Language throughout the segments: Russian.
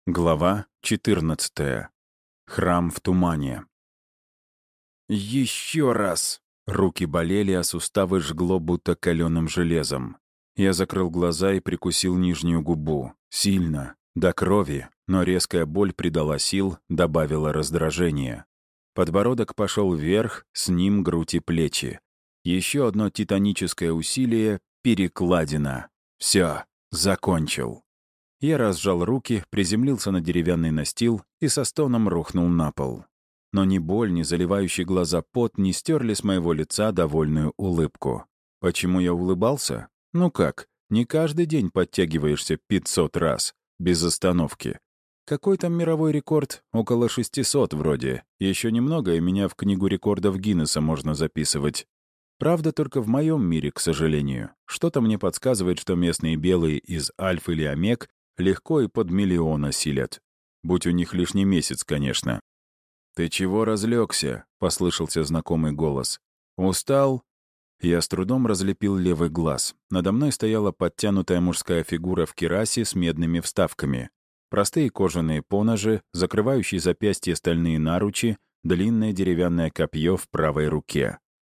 Глава 14. Храм в тумане. Еще раз! Руки болели, а суставы жгло будто каленым железом. Я закрыл глаза и прикусил нижнюю губу. Сильно, до крови, но резкая боль придала сил, добавила раздражения. Подбородок пошел вверх, с ним грудь и плечи. Еще одно титаническое усилие — перекладина. Все, закончил. Я разжал руки, приземлился на деревянный настил и со стоном рухнул на пол. Но ни боль, ни заливающий глаза пот не стерли с моего лица довольную улыбку. Почему я улыбался? Ну как, не каждый день подтягиваешься 500 раз, без остановки. Какой там мировой рекорд? Около 600 вроде. Еще немного, и меня в книгу рекордов Гиннесса можно записывать. Правда, только в моем мире, к сожалению. Что-то мне подсказывает, что местные белые из Альф или Омег легко и под миллион осилят. Будь у них лишний месяц, конечно. «Ты чего разлегся?» — послышался знакомый голос. «Устал?» Я с трудом разлепил левый глаз. Надо мной стояла подтянутая мужская фигура в кирасе с медными вставками. Простые кожаные поножи, закрывающие запястья стальные наручи, длинное деревянное копье в правой руке.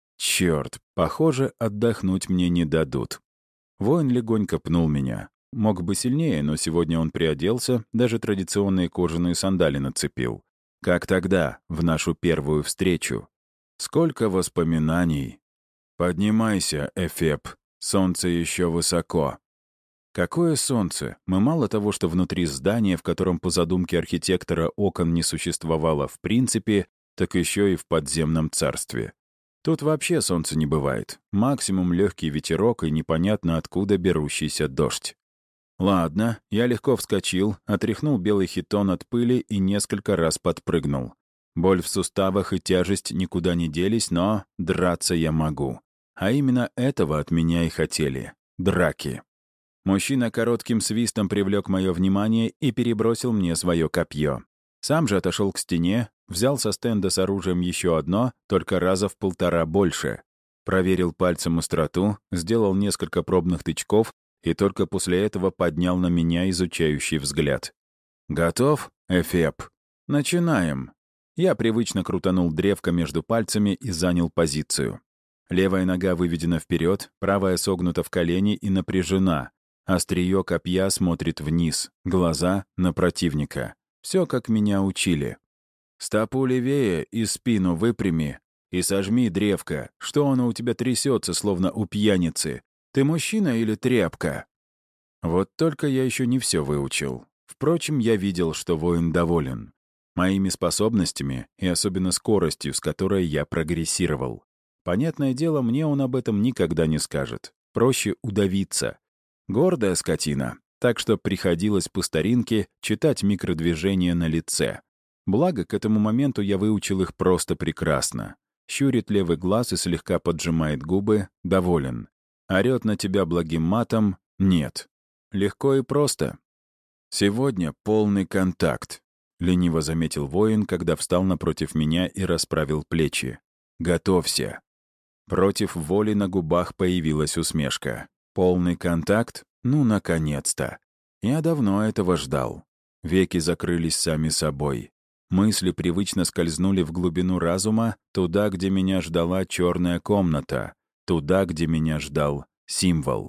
Черт, похоже, отдохнуть мне не дадут. Воин легонько пнул меня. Мог бы сильнее, но сегодня он приоделся, даже традиционные кожаные сандали нацепил. Как тогда, в нашу первую встречу. Сколько воспоминаний. «Поднимайся, Эфеб, солнце еще высоко». Какое солнце? Мы мало того, что внутри здания, в котором по задумке архитектора окон не существовало в принципе, так еще и в подземном царстве. Тут вообще солнца не бывает. Максимум легкий ветерок и непонятно откуда берущийся дождь. Ладно, я легко вскочил, отряхнул белый хитон от пыли и несколько раз подпрыгнул. Боль в суставах и тяжесть никуда не делись, но драться я могу. А именно этого от меня и хотели. Драки. Мужчина коротким свистом привлек мое внимание и перебросил мне свое копье. Сам же отошел к стене, взял со стенда с оружием еще одно, только раза в 1,5 больше. Проверил пальцем остроту, сделал несколько пробных тычков и только после этого поднял на меня изучающий взгляд. «Готов, Эфеб? Начинаем». Я привычно крутанул древко между пальцами и занял позицию. Левая нога выведена вперед, правая согнута в колени и напряжена. Острие копья смотрит вниз, глаза — на противника. Все, как меня учили. «Стопу левее и спину выпрями и сожми древко. Что оно у тебя трясется, словно у пьяницы? Ты мужчина или тряпка?» Вот только я еще не все выучил. Впрочем, я видел, что воин доволен. Моими способностями и особенно скоростью, с которой я прогрессировал. Понятное дело, мне он об этом никогда не скажет. Проще удавиться. Гордая скотина. Так что приходилось по старинке читать микродвижения на лице. Благо, к этому моменту я выучил их просто прекрасно. Щурит левый глаз и слегка поджимает губы, доволен. Орёт на тебя благим матом — нет. Легко и просто. «Сегодня полный контакт», — лениво заметил воин, когда встал напротив меня и расправил плечи. «Готовься». Против воли на губах появилась усмешка. «Полный контакт? Ну, наконец-то. Я давно этого ждал». Веки закрылись сами собой. Мысли привычно скользнули в глубину разума, туда, где меня ждала черная комната, туда, где меня ждал символ.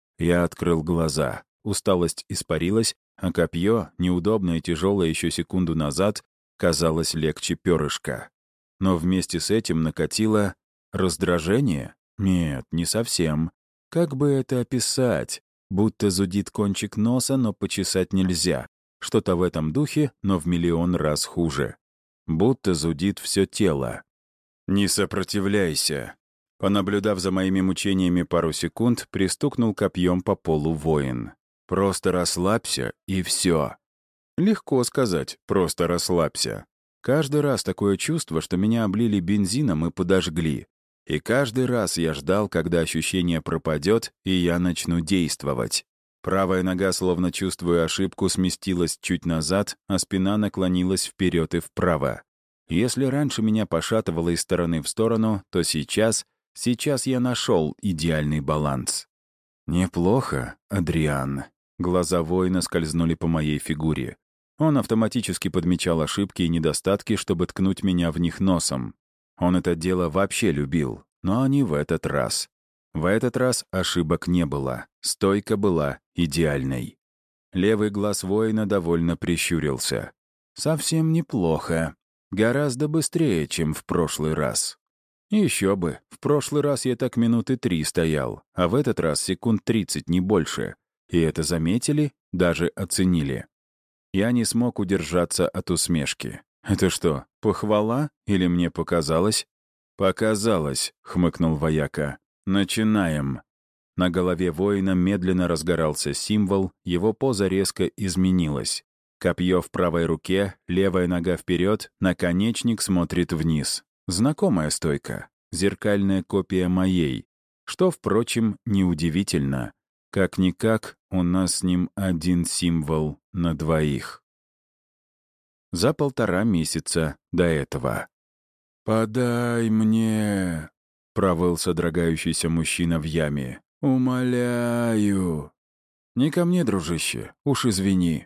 Я открыл глаза. Усталость испарилась, а копье, неудобное и тяжелое еще секунду назад, казалось легче перышка. Но вместе с этим накатило раздражение? Нет, не совсем. Как бы это описать? Будто зудит кончик носа, но почесать нельзя. Что-то в этом духе, но в миллион раз хуже. Будто зудит все тело. «Не сопротивляйся». Понаблюдав за моими мучениями пару секунд, пристукнул копьем по полу воин. «Просто расслабься, и все». Легко сказать «просто расслабься». Каждый раз такое чувство, что меня облили бензином и подожгли. И каждый раз я ждал, когда ощущение пропадет, и я начну действовать. Правая нога, словно чувствуя ошибку, сместилась чуть назад, а спина наклонилась вперед и вправо. Если раньше меня пошатывало из стороны в сторону, то сейчас я нашел идеальный баланс. «Неплохо, Адриан». Глаза воина скользнули по моей фигуре. Он автоматически подмечал ошибки и недостатки, чтобы ткнуть меня в них носом. Он это дело вообще любил, но не в этот раз. В этот раз ошибок не было, стойка была идеальной. Левый глаз воина довольно прищурился. Совсем неплохо. Гораздо быстрее, чем в прошлый раз. Еще бы, в прошлый раз я так минуты 3 стоял, а в этот раз секунд 30, не больше. И это заметили, даже оценили. Я не смог удержаться от усмешки. «Это что, похвала или мне показалось?» «Показалось», — хмыкнул вояка. «Начинаем». На голове воина медленно разгорался символ, его поза резко изменилась. Копье в правой руке, левая нога вперед, наконечник смотрит вниз. Знакомая стойка, зеркальная копия моей. Что, впрочем, неудивительно. Как-никак, у нас с ним один символ на двоих. За 1,5 месяца до этого. «Подай мне», — провыл содрогающийся мужчина в яме. «Умоляю». «Не ко мне, дружище, уж извини».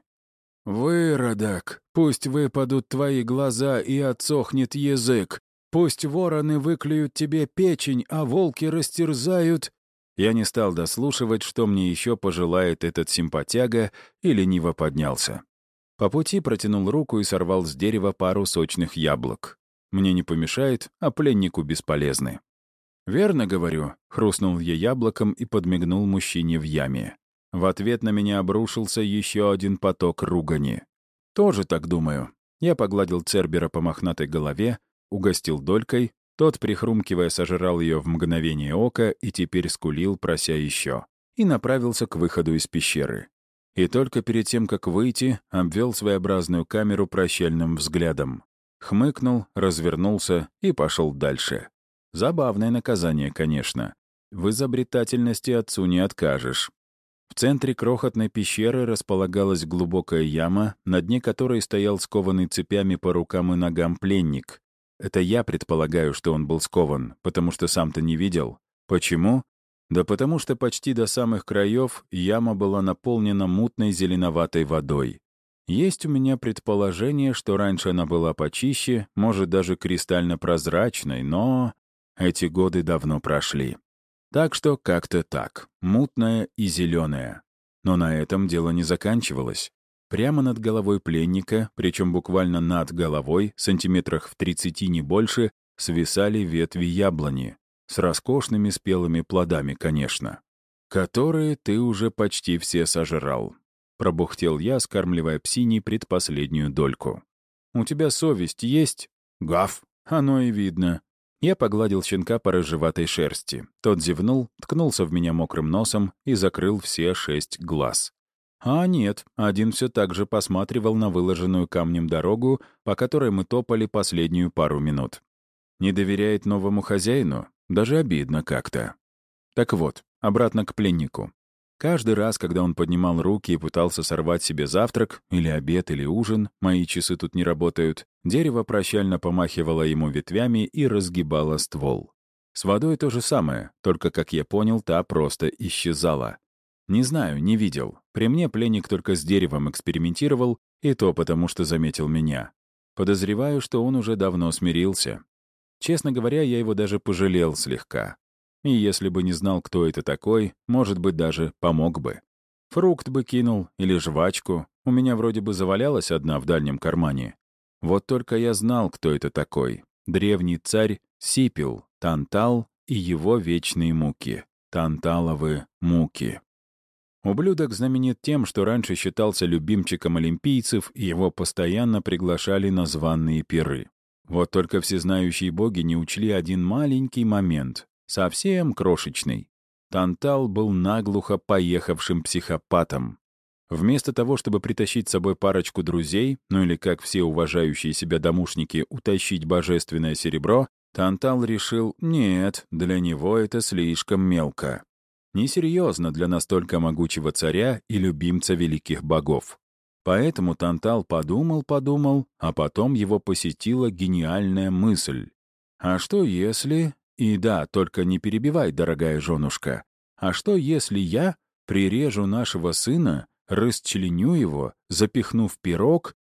«Выродок, пусть выпадут твои глаза и отсохнет язык. Пусть вороны выклюют тебе печень, а волки растерзают...» Я не стал дослушивать, что мне еще пожелает этот симпатяга, и лениво поднялся. По пути протянул руку и сорвал с дерева пару сочных яблок. Мне не помешает, а пленнику бесполезны. «Верно, говорю», — хрустнул я яблоком и подмигнул мужчине в яме. В ответ на меня обрушился еще один поток ругани. «Тоже так думаю». Я погладил Цербера по мохнатой голове, угостил долькой, тот, прихрумкивая, сожрал ее в мгновение ока и теперь скулил, прося еще, и направился к выходу из пещеры. И только перед тем, как выйти, обвел своеобразную камеру прощальным взглядом. Хмыкнул, развернулся и пошел дальше. Забавное наказание, конечно. В изобретательности отцу не откажешь. В центре крохотной пещеры располагалась глубокая яма, на дне которой стоял скованный цепями по рукам и ногам пленник. Это я предполагаю, что он был скован, потому что сам-то не видел. Почему? Да потому что почти до самых краев яма была наполнена мутной зеленоватой водой. Есть у меня предположение, что раньше она была почище, может, даже кристально прозрачной, но эти годы давно прошли. Так что как-то так, мутная и зеленая. Но на этом дело не заканчивалось. Прямо над головой пленника, причем буквально над головой, сантиметрах в 30 не больше, свисали ветви яблони. С роскошными спелыми плодами, конечно. Которые ты уже почти все сожрал. Пробухтел я, скармливая псине предпоследнюю дольку. «У тебя совесть есть?» «Гав!» «Оно и видно». Я погладил щенка по рыжеватой шерсти. Тот зевнул, ткнулся в меня мокрым носом и закрыл все 6 глаз. А нет, один все так же посматривал на выложенную камнем дорогу, по которой мы топали последнюю пару минут. Не доверяет новому хозяину? Даже обидно как-то. Так вот, обратно к пленнику. Каждый раз, когда он поднимал руки и пытался сорвать себе завтрак, или обед, или ужин, мои часы тут не работают, дерево прощально помахивало ему ветвями и разгибало ствол. С водой то же самое, только, как я понял, та просто исчезала. Не знаю, не видел. При мне пленник только с деревом экспериментировал, и то потому, что заметил меня. Подозреваю, что он уже давно смирился. Честно говоря, я его даже пожалел слегка. И если бы не знал, кто это такой, может быть, даже помог бы. Фрукт бы кинул или жвачку. У меня вроде бы завалялась одна в дальнем кармане. Вот только я знал, кто это такой. Древний царь Сипил, Тантал и его вечные муки. Танталовы муки. Ублюдок знаменит тем, что раньше считался любимчиком олимпийцев, и его постоянно приглашали на званые пиры. Вот только всезнающие боги не учли один маленький момент, совсем крошечный. Тантал был наглухо поехавшим психопатом. Вместо того, чтобы притащить с собой парочку друзей, ну или, как все уважающие себя домушники, утащить божественное серебро, Тантал решил, нет, для него это слишком мелко. Несерьезно для настолько могучего царя и любимца великих богов. Поэтому Тантал подумал, а потом его посетила гениальная мысль. А что если... И да, только не перебивай, дорогая женушка. А что если я прирежу нашего сына, расчленю его, запихну в пирог,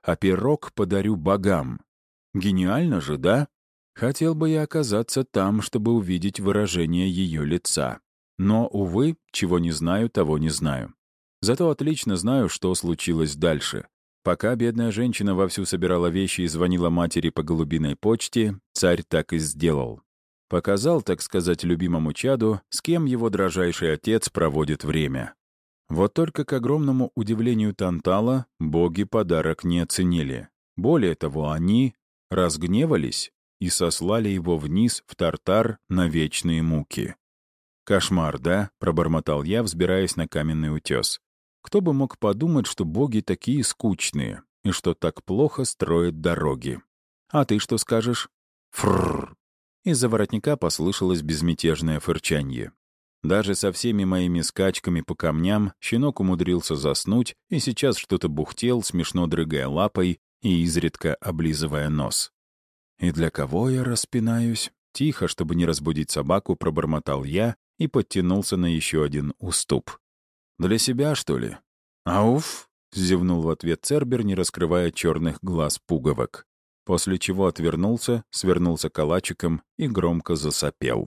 а пирог подарю богам. Гениально же, да? Хотел бы я оказаться там, чтобы увидеть выражение ее лица. Но, увы, чего не знаю, того не знаю. Зато отлично знаю, что случилось дальше. Пока бедная женщина вовсю собирала вещи и звонила матери по голубиной почте, царь так и сделал. Показал, так сказать, любимому чаду, с кем его дрожайший отец проводит время. Вот только к огромному удивлению Тантала боги подарок не оценили. Более того, они разгневались и сослали его вниз в Тартар на вечные муки. «Кошмар, да?» — пробормотал я, взбираясь на каменный утес. «Кто бы мог подумать, что боги такие скучные и что так плохо строят дороги? А ты что скажешь?» «Фрррр!» Из-за воротника послышалось безмятежное фырчанье. Даже со всеми моими скачками по камням щенок умудрился заснуть и сейчас что-то бухтел, смешно дрыгая лапой и изредка облизывая нос. «И для кого я распинаюсь?» Тихо, чтобы не разбудить собаку, пробормотал я и подтянулся на еще один уступ. «Для себя, что ли?» «Ауф!» — зевнул в ответ Цербер, не раскрывая черных глаз пуговок. После чего отвернулся, свернулся калачиком и громко засопел.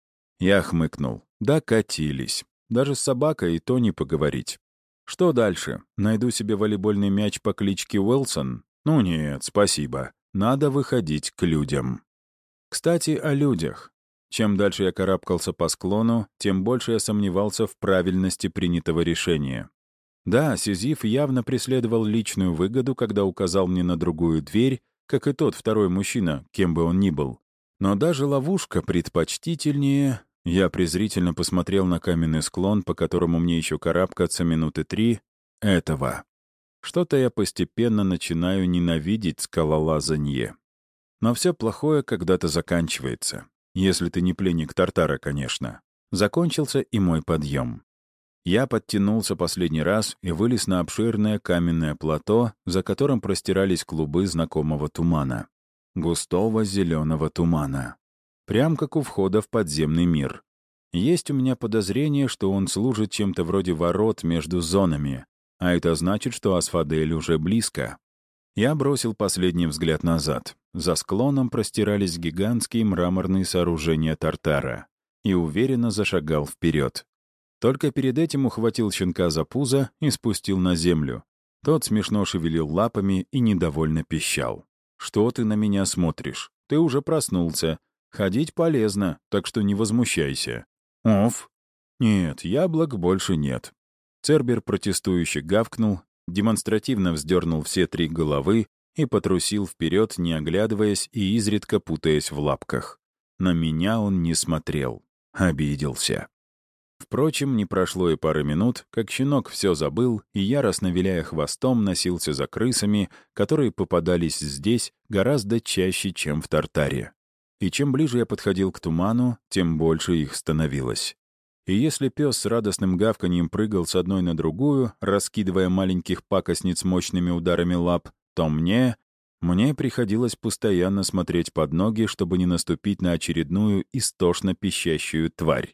Я хмыкнул. Докатились. Даже с собакой и то не поговорить. Что дальше? Найду себе волейбольный мяч по кличке Уилсон? Ну нет, спасибо. Надо выходить к людям. Кстати, о людях. Чем дальше я карабкался по склону, тем больше я сомневался в правильности принятого решения. Да, Сизиф явно преследовал личную выгоду, когда указал мне на другую дверь, как и тот второй мужчина, кем бы он ни был. Но даже ловушка предпочтительнее. Я презрительно посмотрел на каменный склон, по которому мне еще карабкаться минуты 3. Этого. Что-то я постепенно начинаю ненавидеть скалолазанье. Но все плохое когда-то заканчивается. Если ты не пленник Тартара, конечно. Закончился и мой подъем. Я подтянулся последний раз и вылез на обширное каменное плато, за которым простирались клубы знакомого тумана. Густого зеленого тумана. Прям как у входа в подземный мир. Есть у меня подозрение, что он служит чем-то вроде ворот между зонами, а это значит, что Асфадель уже близко. Я бросил последний взгляд назад. За склоном простирались гигантские мраморные сооружения Тартара и уверенно зашагал вперед. Только перед этим ухватил щенка за пузо и спустил на землю. Тот смешно шевелил лапами и недовольно пищал. «Что ты на меня смотришь? Ты уже проснулся. Ходить полезно, так что не возмущайся». «Оф». «Нет, яблок больше нет». Цербер протестующе гавкнул, демонстративно вздернул все 3 головы и потрусил вперед, не оглядываясь и изредка путаясь в лапках. На меня он не смотрел. Обиделся. Впрочем, не прошло и пары минут, как щенок все забыл и, яростно виляя хвостом, носился за крысами, которые попадались здесь гораздо чаще, чем в Тартаре. И чем ближе я подходил к туману, тем больше их становилось. И если пес с радостным гавканьем прыгал с одной на другую, раскидывая маленьких пакостниц мощными ударами лап, то мне приходилось постоянно смотреть под ноги, чтобы не наступить на очередную истошно пищащую тварь.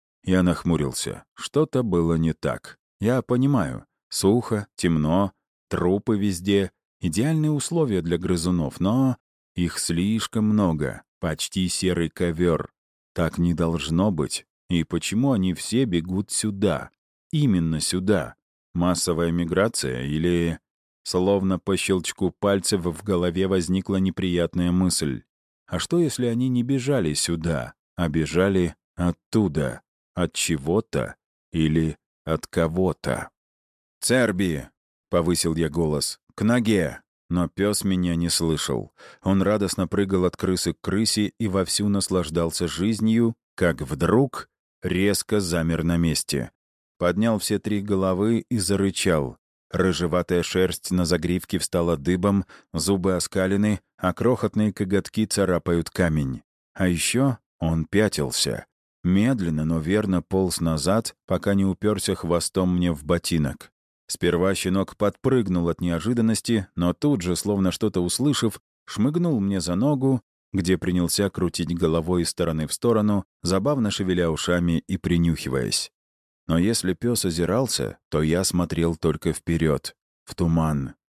Я нахмурился. Что-то было не так. Я понимаю. Сухо, темно, трупы везде. Идеальные условия для грызунов, но их слишком много. Почти серый ковер. Так не должно быть. И почему они все бегут сюда? Именно сюда. Массовая миграция или... Словно по щелчку пальцев в голове возникла неприятная мысль. А что, если они не бежали сюда, а бежали оттуда? От чего-то или от кого-то. «Церби!» — повысил я голос. «К ноге!» Но пес меня не слышал. Он радостно прыгал от крысы к крысе и вовсю наслаждался жизнью, как вдруг резко замер на месте. Поднял все 3 головы и зарычал. Рыжеватая шерсть на загривке встала дыбом, зубы оскалены, а крохотные коготки царапают камень. А еще он пятился. Медленно, но верно полз назад, пока не уперся хвостом мне в ботинок. Сперва щенок подпрыгнул от неожиданности, но тут же, словно что-то услышав, шмыгнул мне за ногу, где принялся крутить головой из стороны в сторону, забавно шевеля ушами и принюхиваясь. Но если пес озирался, то я смотрел только вперед, в туман.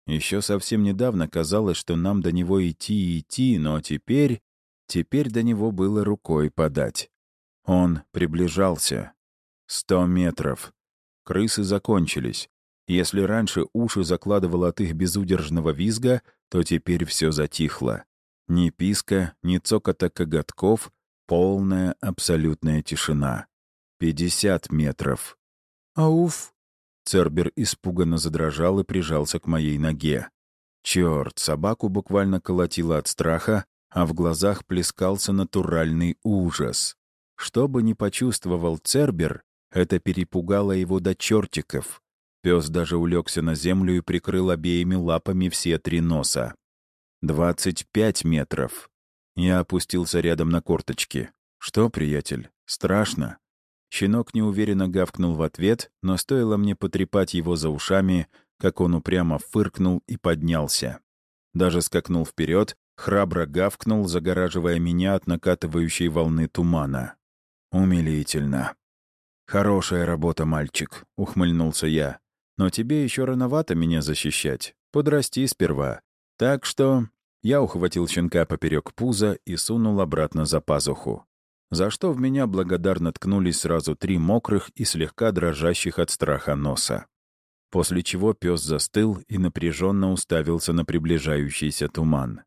Еще совсем недавно казалось, что нам до него идти и идти, но теперь до него было рукой подать. Он приближался. 100 метров. Крысы закончились. Если раньше уши закладывало от их безудержного визга, то теперь все затихло. Ни писка, ни цокота коготков, полная абсолютная тишина. 50 метров. «Ауф!» Цербер испуганно задрожал и прижался к моей ноге. Черт, собаку буквально колотило от страха, а в глазах плескался натуральный ужас. Что бы ни почувствовал Цербер, это перепугало его до чертиков. Пес даже улегся на землю и прикрыл обеими лапами все 3 носа. 25 метров. Я опустился рядом на корточки. «Что, приятель, страшно?» Щенок неуверенно гавкнул в ответ, но стоило мне потрепать его за ушами, как он упрямо фыркнул и поднялся. Даже скакнул вперед, храбро гавкнул, загораживая меня от накатывающей волны тумана. Умилительно. «Хорошая работа, мальчик», — ухмыльнулся я. «Но тебе еще рановато меня защищать. Подрасти сперва. Так что...» Я ухватил щенка поперек пуза и сунул обратно за пазуху. За что в меня благодарно ткнулись сразу 3 мокрых и слегка дрожащих от страха носа. После чего пес застыл и напряженно уставился на приближающийся туман.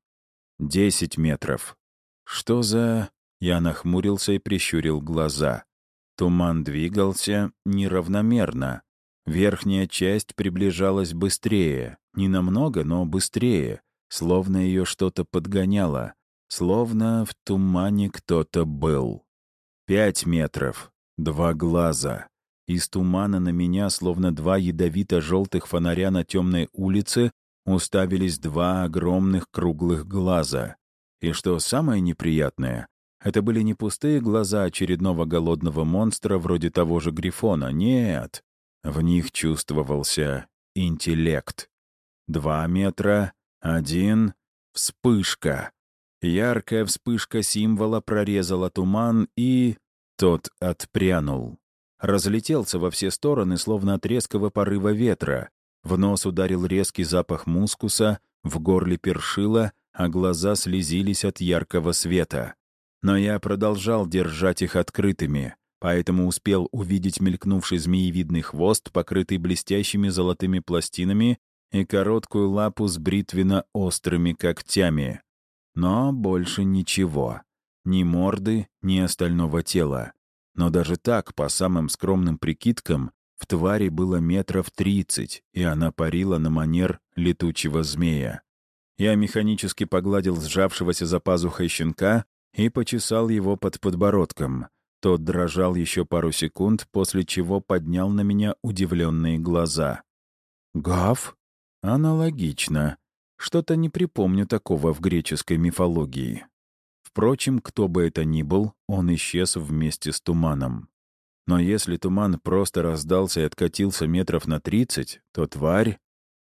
10 метров. Что за... Я нахмурился и прищурил глаза. Туман двигался неравномерно. Верхняя часть приближалась быстрее. Не намного, но быстрее. Словно ее что-то подгоняло. Словно в тумане кто-то был. 5 метров. 2 глаза. Из тумана на меня, словно 2 ядовито-желтых фонаря на темной улице, уставились 2 огромных круглых глаза. И что самое неприятное, это были не пустые глаза очередного голодного монстра вроде того же Грифона. Нет. В них чувствовался интеллект. 2 метра. 1. Вспышка. Яркая вспышка символа прорезала туман, и... Тот отпрянул. Разлетелся во все стороны, словно от резкого порыва ветра. В нос ударил резкий запах мускуса, в горле першило, а глаза слезились от яркого света. Но я продолжал держать их открытыми, поэтому успел увидеть мелькнувший змеевидный хвост, покрытый блестящими золотыми пластинами, и короткую лапу с бритвенно-острыми когтями. Но больше ничего. Ни морды, ни остального тела. Но даже так, по самым скромным прикидкам, в твари было 30 метров, и она парила на манер летучего змея. Я механически погладил сжавшегося за пазухой щенка и почесал его под подбородком. Тот дрожал еще пару секунд, после чего поднял на меня удивленные глаза. «Гав?» Аналогично. Что-то не припомню такого в греческой мифологии. Впрочем, кто бы это ни был, он исчез вместе с туманом. Но если туман просто раздался и откатился метров на 30, то тварь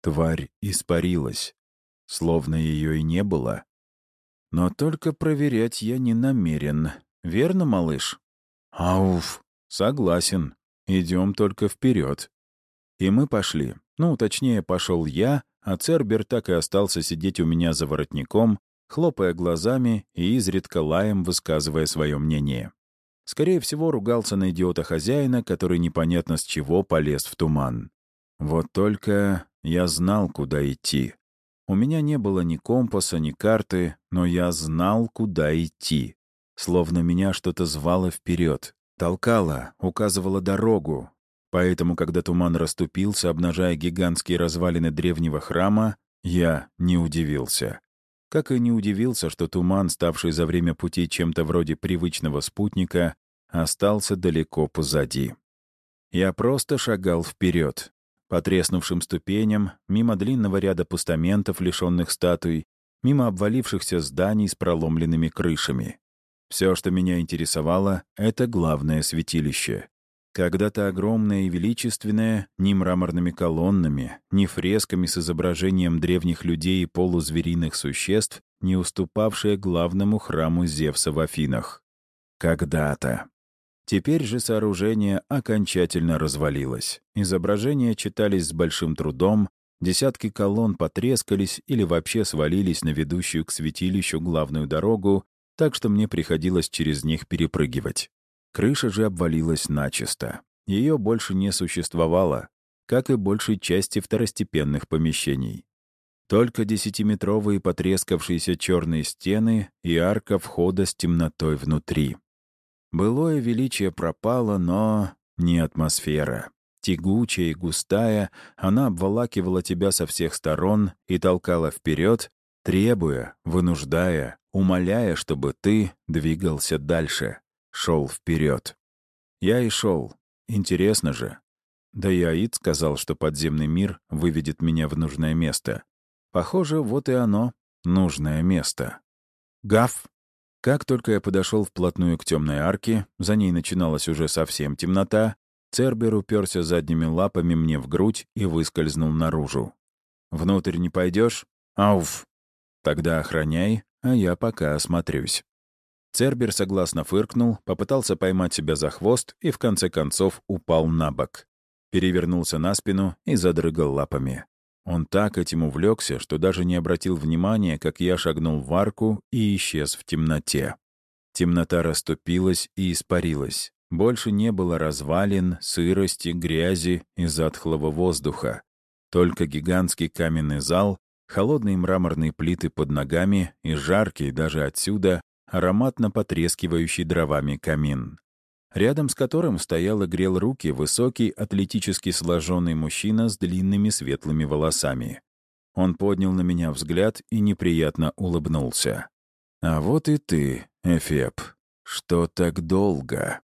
испарилась. Словно ее и не было. Но только проверять я не намерен. Верно, малыш? Ауф, согласен. Идем только вперед. И мы пошли. Точнее, пошел я, а Цербер так и остался сидеть у меня за воротником, хлопая глазами и изредка лаем высказывая свое мнение. Скорее всего, ругался на идиота-хозяина, который непонятно с чего полез в туман. Вот только я знал, куда идти. У меня не было ни компаса, ни карты, но я знал, куда идти. Словно меня что-то звало вперед, толкало, указывало дорогу. Поэтому, когда туман расступился, обнажая гигантские развалины древнего храма, я не удивился. Как и не удивился, что туман, ставший за время пути чем-то вроде привычного спутника, остался далеко позади. Я просто шагал вперед, по треснувшим ступеням, мимо длинного ряда постаментов, лишенных статуй, мимо обвалившихся зданий с проломленными крышами. Все, что меня интересовало, — это главное святилище. Когда-то огромное и величественное, ни мраморными колоннами, ни фресками с изображением древних людей и полузвериных существ, не уступавшее главному храму Зевса в Афинах. Когда-то. Теперь же сооружение окончательно развалилось. Изображения читались с большим трудом, Десятки колонн потрескались или вообще свалились на ведущую к святилищу главную дорогу, так что мне приходилось через них перепрыгивать. Крыша же обвалилась начисто. Ее больше не существовало, как и большей части второстепенных помещений. Только 10-метровые потрескавшиеся черные стены и арка входа с темнотой внутри. Былое величие пропало, но не атмосфера. Тягучая и густая, она обволакивала тебя со всех сторон и толкала вперед, требуя, вынуждая, умоляя, чтобы ты двигался дальше, шел вперед. Я и шел. Интересно же. Да и Аид сказал, что подземный мир выведет меня в нужное место. Похоже, вот и оно, нужное место. Гав! Как только я подошел вплотную к темной арке, за ней начиналась уже совсем темнота, Цербер уперся задними лапами мне в грудь и выскользнул наружу. «Внутрь не пойдешь? Ауф! Тогда охраняй, а я пока осмотрюсь». Цербер согласно фыркнул, попытался поймать себя за хвост и в конце концов упал на бок. Перевернулся на спину и задрыгал лапами. Он так этим увлекся, что даже не обратил внимания, как я шагнул в арку и исчез в темноте. Темнота расступилась и испарилась. Больше не было развалин, сырости, грязи и затхлого воздуха. Только гигантский каменный зал, холодные мраморные плиты под ногами и жаркий даже отсюда ароматно потрескивающий дровами камин, рядом с которым стоял и грел руки высокий, атлетически сложенный мужчина с длинными светлыми волосами. Он поднял на меня взгляд и неприятно улыбнулся. «А вот и ты, Эфеб. Что так долго?»